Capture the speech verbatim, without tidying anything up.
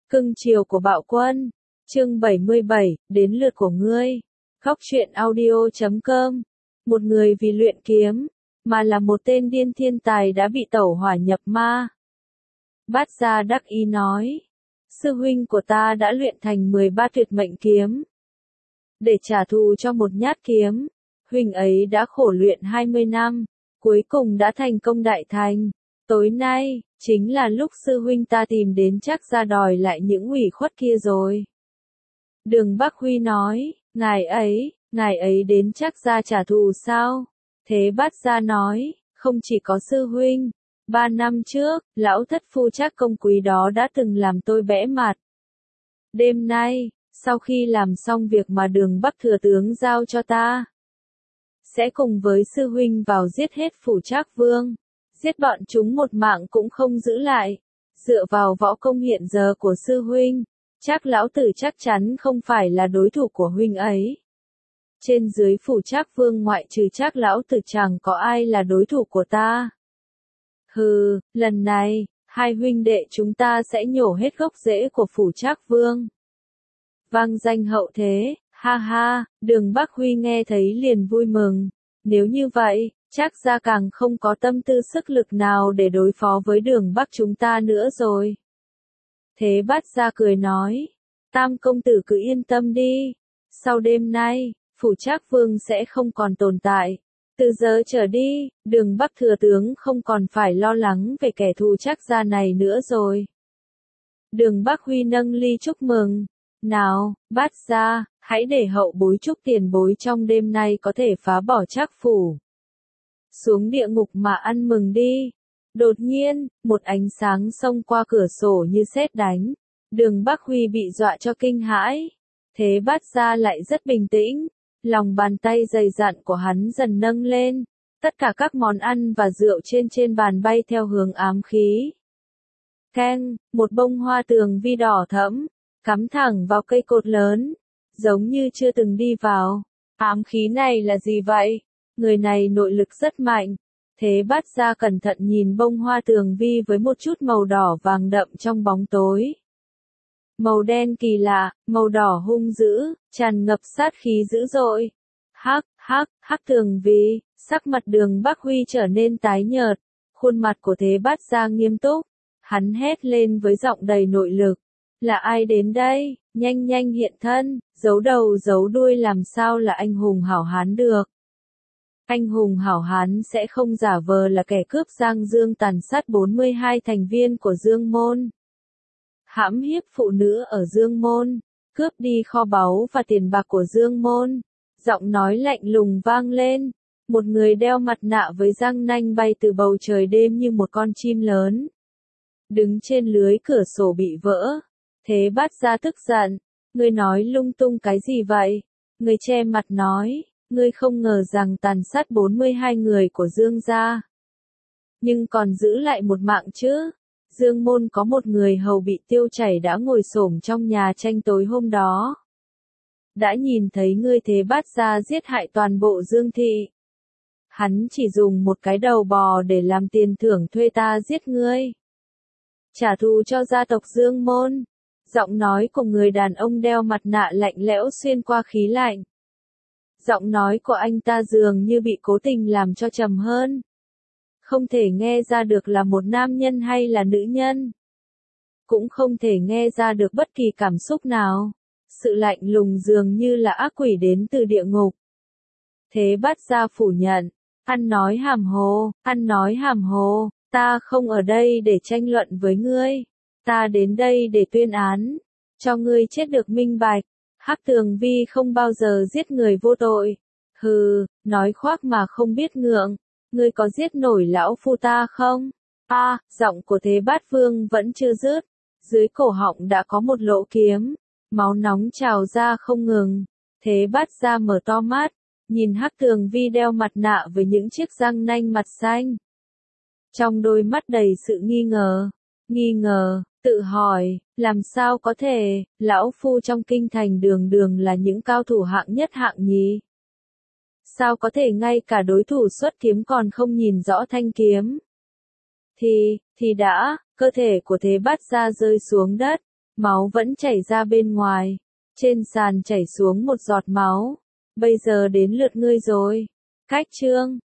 Cưng chiều của bạo quân. Chương bảy mươi bảy, đến lượt của ngươi. Góc truyện audio chấm com. Một người vì luyện kiếm, mà là một tên điên thiên tài đã bị tẩu hỏa nhập ma. Bát Gia đắc ý nói, sư huynh của ta đã luyện thành mười ba tuyệt mệnh kiếm. Để trả thù cho một nhát kiếm, huynh ấy đã khổ luyện hai mươi năm, cuối cùng đã thành công đại thành. Tối nay, chính là lúc sư huynh ta tìm đến Trác Gia đòi lại những ủy khuất kia rồi. Đường Bắc Huy nói, ngài ấy, ngài ấy đến Trác Gia trả thù sao? Thế Bát Gia nói, không chỉ có sư huynh, ba năm trước, lão thất phu Trác công quý đó đã từng làm tôi bẽ mặt. Đêm nay, sau khi làm xong việc mà Đường Bắc thừa tướng giao cho ta, sẽ cùng với sư huynh vào giết hết phủ Trác Vương. Giết bọn chúng một mạng cũng không giữ lại. Dựa vào võ công hiện giờ của sư huynh, Trác lão tử chắc chắn không phải là đối thủ của huynh ấy. Trên dưới phủ Trác Vương ngoại trừ Trác lão tử chẳng có ai là đối thủ của ta. Hừ, lần này, hai huynh đệ chúng ta sẽ nhổ hết gốc rễ của phủ Trác Vương. Vang danh hậu thế, ha ha, Đường Bắc Huy nghe thấy liền vui mừng. Nếu như vậy, Trác Gia càng không có tâm tư sức lực nào để đối phó với Đường Bắc chúng ta nữa rồi. Thế Bát Gia cười nói, Tam công tử cứ yên tâm đi, sau đêm nay, phủ Trác Vương sẽ không còn tồn tại. Từ giờ trở đi, Đường Bắc thừa tướng không còn phải lo lắng về kẻ thù Trác Gia này nữa rồi. Đường Bắc Huy nâng ly chúc mừng. Nào, Bát Gia, hãy để hậu bối chúc tiền bối trong đêm nay có thể phá bỏ Trác phủ. Xuống địa ngục mà ăn mừng đi. Đột nhiên, một ánh sáng xông qua cửa sổ như sét đánh. Đường Bắc Huy bị dọa cho kinh hãi. Thế Bát Gia lại rất bình tĩnh. Lòng bàn tay dày dặn của hắn dần nâng lên. Tất cả các món ăn và rượu trên trên bàn bay theo hướng ám khí. Keng, một bông hoa tường vi đỏ thẫm, cắm thẳng vào cây cột lớn, giống như chưa từng đi vào. Ám khí này là gì vậy? Người này nội lực rất mạnh. Thế Bát Gia cẩn thận nhìn bông hoa tường vi với một chút màu đỏ vàng đậm trong bóng tối. Màu đen kỳ lạ, màu đỏ hung dữ, tràn ngập sát khí dữ dội. Hắc, hắc, hắc tường vi, sắc mặt Đường Bắc Huy trở nên tái nhợt. Khuôn mặt của Thế Bát Gia nghiêm túc. Hắn hét lên với giọng đầy nội lực. Là ai đến đây? Nhanh nhanh hiện thân, giấu đầu giấu đuôi làm sao là anh hùng hảo hán được. Anh hùng hảo hán sẽ không giả vờ là kẻ cướp Giang Dương tàn sát bốn mươi hai thành viên của Dương Môn. Hãm hiếp phụ nữ ở Dương Môn, cướp đi kho báu và tiền bạc của Dương Môn. Giọng nói lạnh lùng vang lên, một người đeo mặt nạ với răng nanh bay từ bầu trời đêm như một con chim lớn. Đứng trên lưới cửa sổ bị vỡ. Thế Bát Gia tức giận, ngươi nói lung tung cái gì vậy? Người che mặt nói, ngươi không ngờ rằng tàn sát bốn mươi hai người của Dương gia, nhưng còn giữ lại một mạng chứ? Dương Môn có một người hầu bị tiêu chảy đã ngồi xổm trong nhà tranh tối hôm đó. Đã nhìn thấy ngươi Thế Bát Gia giết hại toàn bộ Dương thị. Hắn chỉ dùng một cái đầu bò để làm tiền thưởng thuê ta giết ngươi. Trả thù cho gia tộc Dương Môn. Giọng nói của người đàn ông đeo mặt nạ lạnh lẽo xuyên qua khí lạnh. Giọng nói của anh ta dường như bị cố tình làm cho trầm hơn. Không thể nghe ra được là một nam nhân hay là nữ nhân. Cũng không thể nghe ra được bất kỳ cảm xúc nào. Sự lạnh lùng dường như là ác quỷ đến từ địa ngục. Thế Bát Gia phủ nhận. Ăn nói hàm hồ, ăn nói hàm hồ, ta không ở đây để tranh luận với ngươi. Ta đến đây để tuyên án, cho ngươi chết được minh bạch. Hắc tường vi không bao giờ giết người vô tội. Hừ, nói khoác mà không biết ngượng. Ngươi có giết nổi lão phu ta không? A, à, giọng của Thế Bát Vương vẫn chưa dứt. Dưới cổ họng đã có một lỗ kiếm. Máu nóng trào ra không ngừng. Thế Bát Gia mở to mắt, nhìn Hắc tường vi đeo mặt nạ với những chiếc răng nanh mặt xanh. Trong đôi mắt đầy sự nghi ngờ. Nghi ngờ, tự hỏi, làm sao có thể, lão phu trong kinh thành đường đường là những cao thủ hạng nhất hạng nhì. Sao có thể ngay cả đối thủ xuất kiếm còn không nhìn rõ thanh kiếm. Thì, thì đã, cơ thể của Thế Bát Gia rơi xuống đất, Máu vẫn chảy ra bên ngoài. Trên sàn chảy xuống một giọt máu. Bây giờ đến lượt ngươi rồi. Cách trương.